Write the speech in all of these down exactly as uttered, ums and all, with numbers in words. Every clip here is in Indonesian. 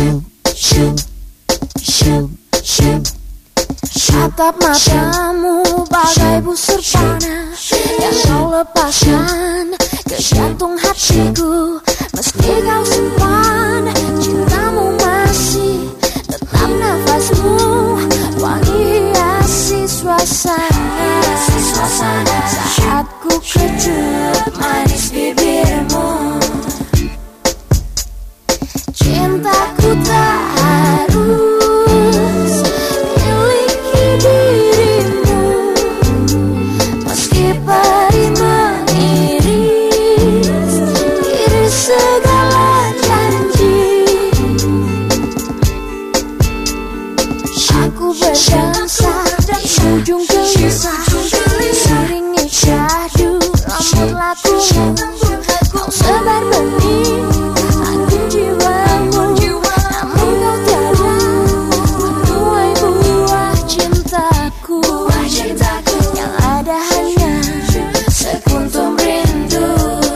shoot, shoot, shoot, shoot. Tatap matamu bagai busur panah yang kau lepaskan ke jantung hatiku. Meski kau simpan cintamu masih tetap nafasmu wangi hiasi suasana. Saat ku kecup manis bibirmu, cintaku tak harus miliki dirimu. Meski perih mengiris iris segala janji, aku berdansa di ujung gelisah, seiringi syahdu rambut lakumu. Kau sebar benih angin jiwamu, namun kau tiada menuai buah cintaku. Yang ada hanya sekuntum rindu.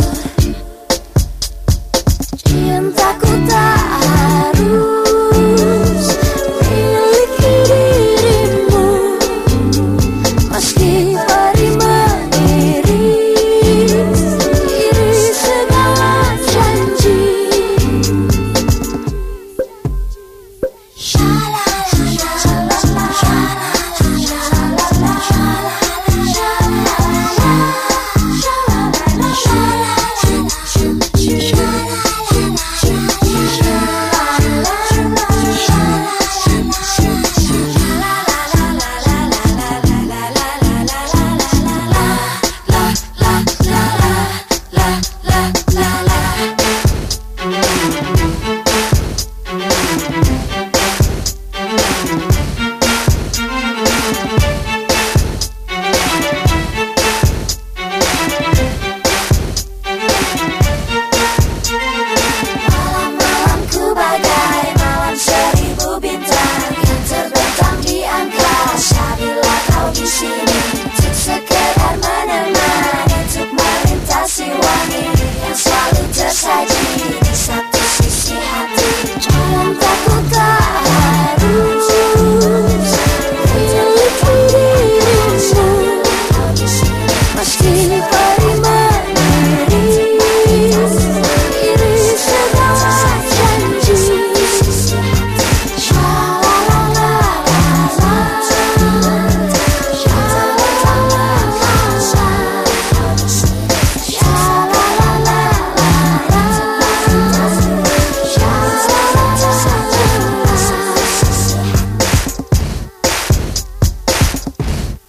Cintaku tak harus miliki dirimu. Meski perih mengiris iris segala janji. La la la la la la la la.